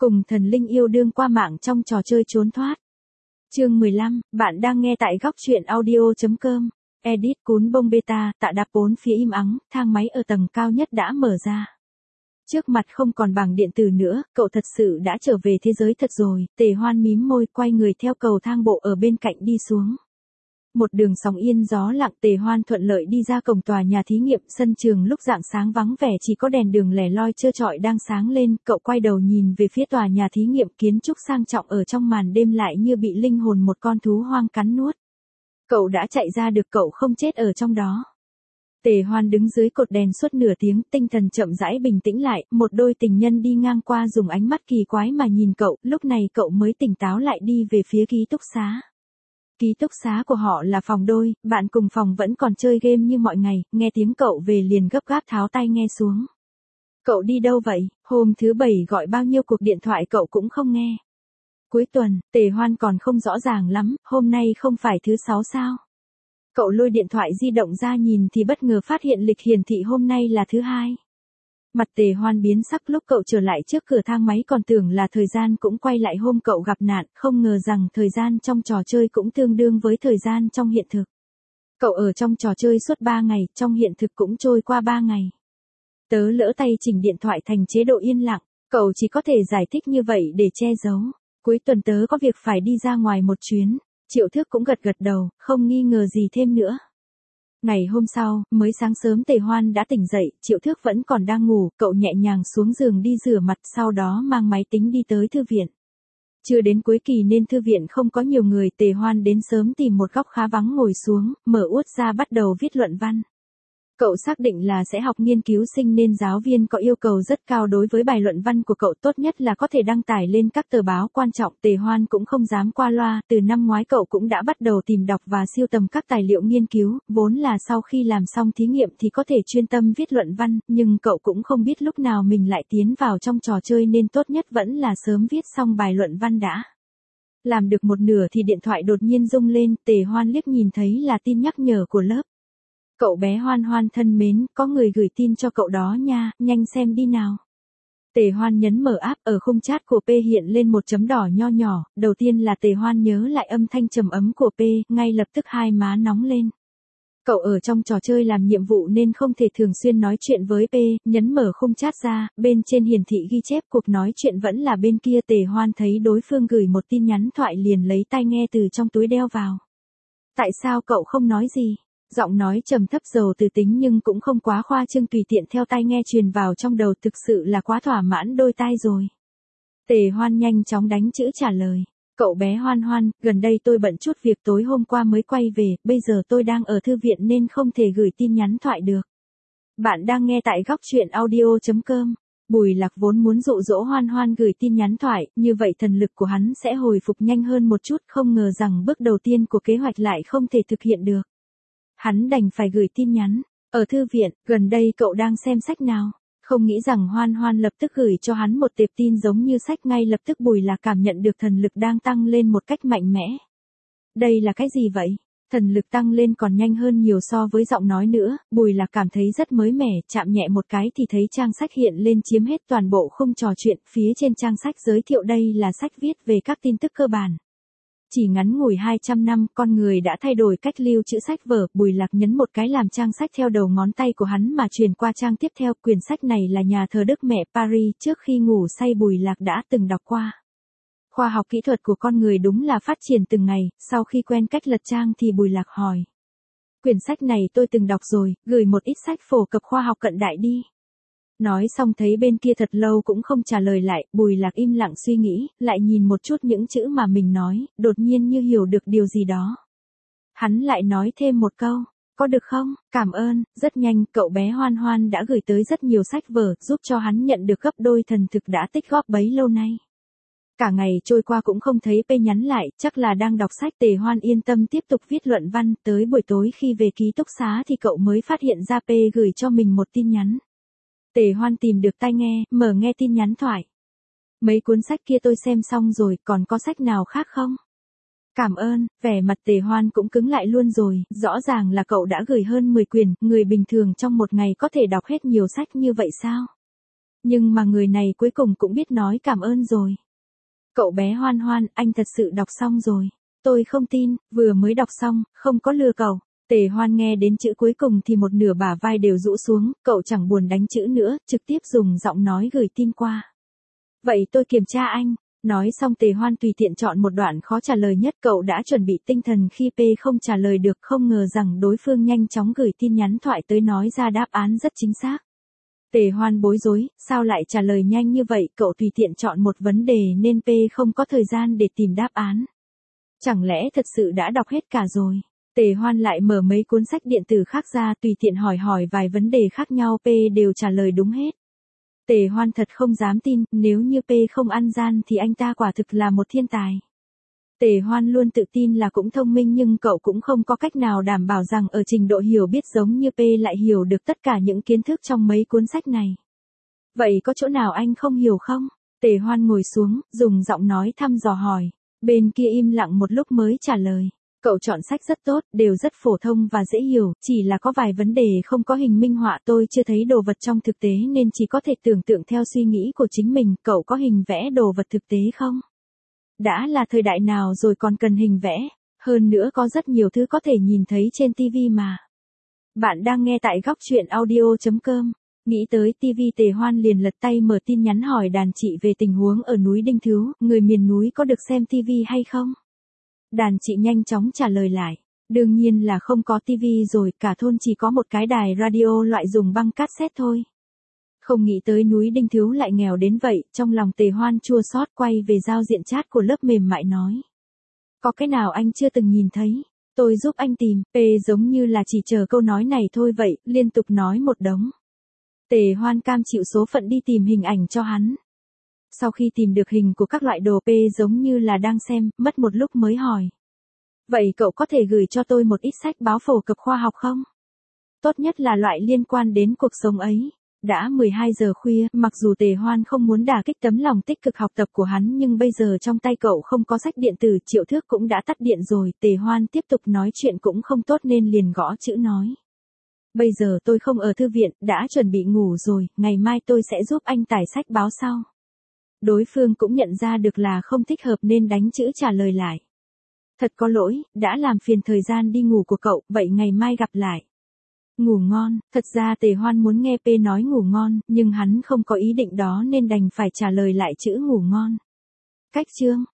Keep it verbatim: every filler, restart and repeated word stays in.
Cùng thần linh yêu đương qua mạng trong trò chơi trốn thoát. Chương mười lăm, bạn đang nghe tại góc truyện audio.com. Edit cuốn bông beta, tạ đạp bốn phía im ắng, thang máy ở tầng cao nhất đã mở ra. Trước mặt không còn bảng điện tử nữa, cậu thật sự đã trở về thế giới thật rồi. Tề Hoan mím môi quay người theo cầu thang bộ ở bên cạnh đi xuống. Một đường sóng yên gió lặng, Tề Hoan thuận lợi đi ra cổng tòa nhà thí nghiệm. Sân trường lúc rạng sáng vắng vẻ, chỉ có đèn đường lẻ loi trơ trọi đang sáng lên. Cậu quay đầu nhìn về phía tòa nhà thí nghiệm, kiến trúc sang trọng ở trong màn đêm lại như bị linh hồn một con thú hoang cắn nuốt. Cậu đã chạy ra được, cậu không chết ở trong đó. Tề Hoan đứng dưới cột đèn suốt nửa tiếng, tinh thần chậm rãi bình tĩnh lại. Một đôi tình nhân đi ngang qua dùng ánh mắt kỳ quái mà nhìn cậu. Lúc này cậu mới tỉnh táo lại, đi về phía ký túc xá. Ký túc xá của họ là phòng đôi, bạn cùng phòng vẫn còn chơi game như mọi ngày. Nghe tiếng cậu về liền gấp gáp tháo tai nghe xuống. Cậu đi đâu vậy? Hôm thứ bảy gọi bao nhiêu cuộc điện thoại cậu cũng không nghe. Cuối tuần, Tề Hoan còn không rõ ràng lắm. Hôm nay không phải thứ sáu sao? Cậu lôi điện thoại di động ra nhìn thì bất ngờ phát hiện lịch hiển thị hôm nay là thứ hai. Mặt Tề Hoan biến sắc, lúc cậu trở lại trước cửa thang máy còn tưởng là thời gian cũng quay lại hôm cậu gặp nạn, không ngờ rằng thời gian trong trò chơi cũng tương đương với thời gian trong hiện thực. Cậu ở trong trò chơi suốt ba ngày, trong hiện thực cũng trôi qua ba ngày. Tớ lỡ tay chỉnh điện thoại thành chế độ yên lặng, cậu chỉ có thể giải thích như vậy để che giấu. Cuối tuần tớ có việc phải đi ra ngoài một chuyến. Triệu Thước cũng gật gật đầu, không nghi ngờ gì thêm nữa. Ngày hôm sau, mới sáng sớm Tề Hoan đã tỉnh dậy, Triệu Thước vẫn còn đang ngủ, cậu nhẹ nhàng xuống giường đi rửa mặt, sau đó mang máy tính đi tới thư viện. Chưa đến cuối kỳ nên thư viện không có nhiều người, Tề Hoan đến sớm tìm một góc khá vắng ngồi xuống, mở út ra bắt đầu viết luận văn. Cậu xác định là sẽ học nghiên cứu sinh nên giáo viên có yêu cầu rất cao đối với bài luận văn của cậu, tốt nhất là có thể đăng tải lên các tờ báo quan trọng. Tề Hoan cũng không dám qua loa, từ năm ngoái cậu cũng đã bắt đầu tìm đọc và sưu tầm các tài liệu nghiên cứu, vốn là sau khi làm xong thí nghiệm thì có thể chuyên tâm viết luận văn, nhưng cậu cũng không biết lúc nào mình lại tiến vào trong trò chơi nên tốt nhất vẫn là sớm viết xong bài luận văn đã. Làm được một nửa thì điện thoại đột nhiên rung lên, Tề Hoan liếc nhìn thấy là tin nhắc nhở của lớp. Cậu bé Hoan Hoan thân mến, có người gửi tin cho cậu đó nha, nhanh xem đi nào. Tề Hoan nhấn mở app, ở khung chat của P hiện lên một chấm đỏ nho nhỏ, đầu tiên là Tề Hoan nhớ lại âm thanh trầm ấm của P, ngay lập tức hai má nóng lên. Cậu ở trong trò chơi làm nhiệm vụ nên không thể thường xuyên nói chuyện với P, nhấn mở khung chat ra, bên trên hiển thị ghi chép cuộc nói chuyện vẫn là bên kia. Tề Hoan thấy đối phương gửi một tin nhắn thoại liền lấy tai nghe từ trong túi đeo vào. Tại sao cậu không nói gì? Giọng nói trầm thấp giàu từ tính nhưng cũng không quá khoa trương, tùy tiện theo tai nghe truyền vào trong đầu, thực sự là quá thỏa mãn đôi tai rồi. Tề Hoan nhanh chóng đánh chữ trả lời. Cậu bé Hoan Hoan, gần đây tôi bận chút việc, tối hôm qua mới quay về, bây giờ tôi đang ở thư viện nên không thể gửi tin nhắn thoại được. Bạn đang nghe tại góc truyện audio.com. Bùi Lạc vốn muốn dụ dỗ Hoan Hoan gửi tin nhắn thoại, như vậy thần lực của hắn sẽ hồi phục nhanh hơn một chút, không ngờ rằng bước đầu tiên của kế hoạch lại không thể thực hiện được. Hắn đành phải gửi tin nhắn. Ở thư viện, gần đây cậu đang xem sách nào? Không nghĩ rằng Hoan Hoan lập tức gửi cho hắn một tệp tin giống như sách, ngay lập tức Bùi Lạc cảm nhận được thần lực đang tăng lên một cách mạnh mẽ. Đây là cái gì vậy? Thần lực tăng lên còn nhanh hơn nhiều so với giọng nói nữa, Bùi Lạc cảm thấy rất mới mẻ, chạm nhẹ một cái thì thấy trang sách hiện lên chiếm hết toàn bộ khung trò chuyện, phía trên trang sách giới thiệu đây là sách viết về các tin tức cơ bản. Chỉ ngắn ngủi hai trăm năm, con người đã thay đổi cách lưu trữ sách vở. Bùi Lạc nhấn một cái làm trang sách theo đầu ngón tay của hắn mà truyền qua trang tiếp theo. Quyển sách này là Nhà thờ Đức Mẹ Paris, trước khi ngủ say Bùi Lạc đã từng đọc qua. Khoa học kỹ thuật của con người đúng là phát triển từng ngày, sau khi quen cách lật trang thì Bùi Lạc hỏi. Quyển sách này tôi từng đọc rồi, gửi một ít sách phổ cập khoa học cận đại đi. Nói xong thấy bên kia thật lâu cũng không trả lời lại, Bùi Lạc im lặng suy nghĩ, lại nhìn một chút những chữ mà mình nói, đột nhiên như hiểu được điều gì đó. Hắn lại nói thêm một câu, có được không? Cảm ơn. Rất nhanh, cậu bé Hoan Hoan đã gửi tới rất nhiều sách vở, giúp cho hắn nhận được gấp đôi thần thực đã tích góp bấy lâu nay. Cả ngày trôi qua cũng không thấy P nhắn lại, chắc là đang đọc sách. Tề Hoan yên tâm tiếp tục viết luận văn, tới buổi tối khi về ký túc xá thì cậu mới phát hiện ra P gửi cho mình một tin nhắn. Tề Hoan tìm được tai nghe, mở nghe tin nhắn thoại. Mấy cuốn sách kia tôi xem xong rồi, còn có sách nào khác không? Cảm ơn. Vẻ mặt Tề Hoan cũng cứng lại luôn rồi, rõ ràng là cậu đã gửi hơn mười quyển, người bình thường trong một ngày có thể đọc hết nhiều sách như vậy sao? Nhưng mà người này cuối cùng cũng biết nói cảm ơn rồi. Cậu bé Hoan Hoan, anh thật sự đọc xong rồi. Tôi không tin, vừa mới đọc xong, không có lừa cậu. Tề Hoan nghe đến chữ cuối cùng thì một nửa bả vai đều rũ xuống, cậu chẳng buồn đánh chữ nữa, trực tiếp dùng giọng nói gửi tin qua. Vậy tôi kiểm tra anh. Nói xong Tề Hoan tùy tiện chọn một đoạn khó trả lời nhất, cậu đã chuẩn bị tinh thần khi P không trả lời được, không ngờ rằng đối phương nhanh chóng gửi tin nhắn thoại tới nói ra đáp án rất chính xác. Tề Hoan bối rối, sao lại trả lời nhanh như vậy, cậu tùy tiện chọn một vấn đề nên P không có thời gian để tìm đáp án. Chẳng lẽ thật sự đã đọc hết cả rồi? Tề Hoan lại mở mấy cuốn sách điện tử khác ra, tùy tiện hỏi hỏi vài vấn đề khác nhau, P đều trả lời đúng hết. Tề Hoan thật không dám tin, nếu như P không ăn gian thì anh ta quả thực là một thiên tài. Tề Hoan luôn tự tin là cũng thông minh, nhưng cậu cũng không có cách nào đảm bảo rằng ở trình độ hiểu biết giống như P lại hiểu được tất cả những kiến thức trong mấy cuốn sách này. Vậy có chỗ nào anh không hiểu không? Tề Hoan ngồi xuống, dùng giọng nói thăm dò hỏi. Bên kia im lặng một lúc mới trả lời. Cậu chọn sách rất tốt, đều rất phổ thông và dễ hiểu, chỉ là có vài vấn đề không có hình minh họa, tôi chưa thấy đồ vật trong thực tế nên chỉ có thể tưởng tượng theo suy nghĩ của chính mình, cậu có hình vẽ đồ vật thực tế không? Đã là thời đại nào rồi còn cần hình vẽ, hơn nữa có rất nhiều thứ có thể nhìn thấy trên ti vi mà. Bạn đang nghe tại góc truyện audio chấm com. Nghĩ tới ti vi Tề Hoan liền lật tay mở tin nhắn hỏi đàn chị về tình huống ở núi Đinh Thứu, người miền núi có được xem ti vi hay không? Đàn chị nhanh chóng trả lời lại. Đương nhiên là không có ti vi rồi, cả thôn chỉ có một cái đài radio loại dùng băng cassette thôi. Không nghĩ tới núi Đinh Thứu lại nghèo đến vậy, trong lòng Tề Hoan chua xót, quay về giao diện chat của lớp mềm mại nói. Có cái nào anh chưa từng nhìn thấy? Tôi giúp anh tìm. P giống như là chỉ chờ câu nói này thôi vậy, liên tục nói một đống. Tề Hoan cam chịu số phận đi tìm hình ảnh cho hắn. Sau khi tìm được hình của các loại đồ, P giống như là đang xem, mất một lúc mới hỏi. Vậy cậu có thể gửi cho tôi một ít sách báo phổ cập khoa học không? Tốt nhất là loại liên quan đến cuộc sống ấy. Đã mười hai giờ khuya, mặc dù Tề Hoan không muốn đả kích tấm lòng tích cực học tập của hắn, nhưng bây giờ trong tay cậu không có sách điện tử, Triệu Thước cũng đã tắt điện rồi, Tề Hoan tiếp tục nói chuyện cũng không tốt nên liền gõ chữ nói. Bây giờ tôi không ở thư viện, đã chuẩn bị ngủ rồi, ngày mai tôi sẽ giúp anh tải sách báo sau. Đối phương cũng nhận ra được là không thích hợp nên đánh chữ trả lời lại. Thật có lỗi, đã làm phiền thời gian đi ngủ của cậu, vậy ngày mai gặp lại. Ngủ ngon, thật ra Tề Hoan muốn nghe P nói ngủ ngon, nhưng hắn không có ý định đó nên đành phải trả lời lại chữ ngủ ngon. Cách chương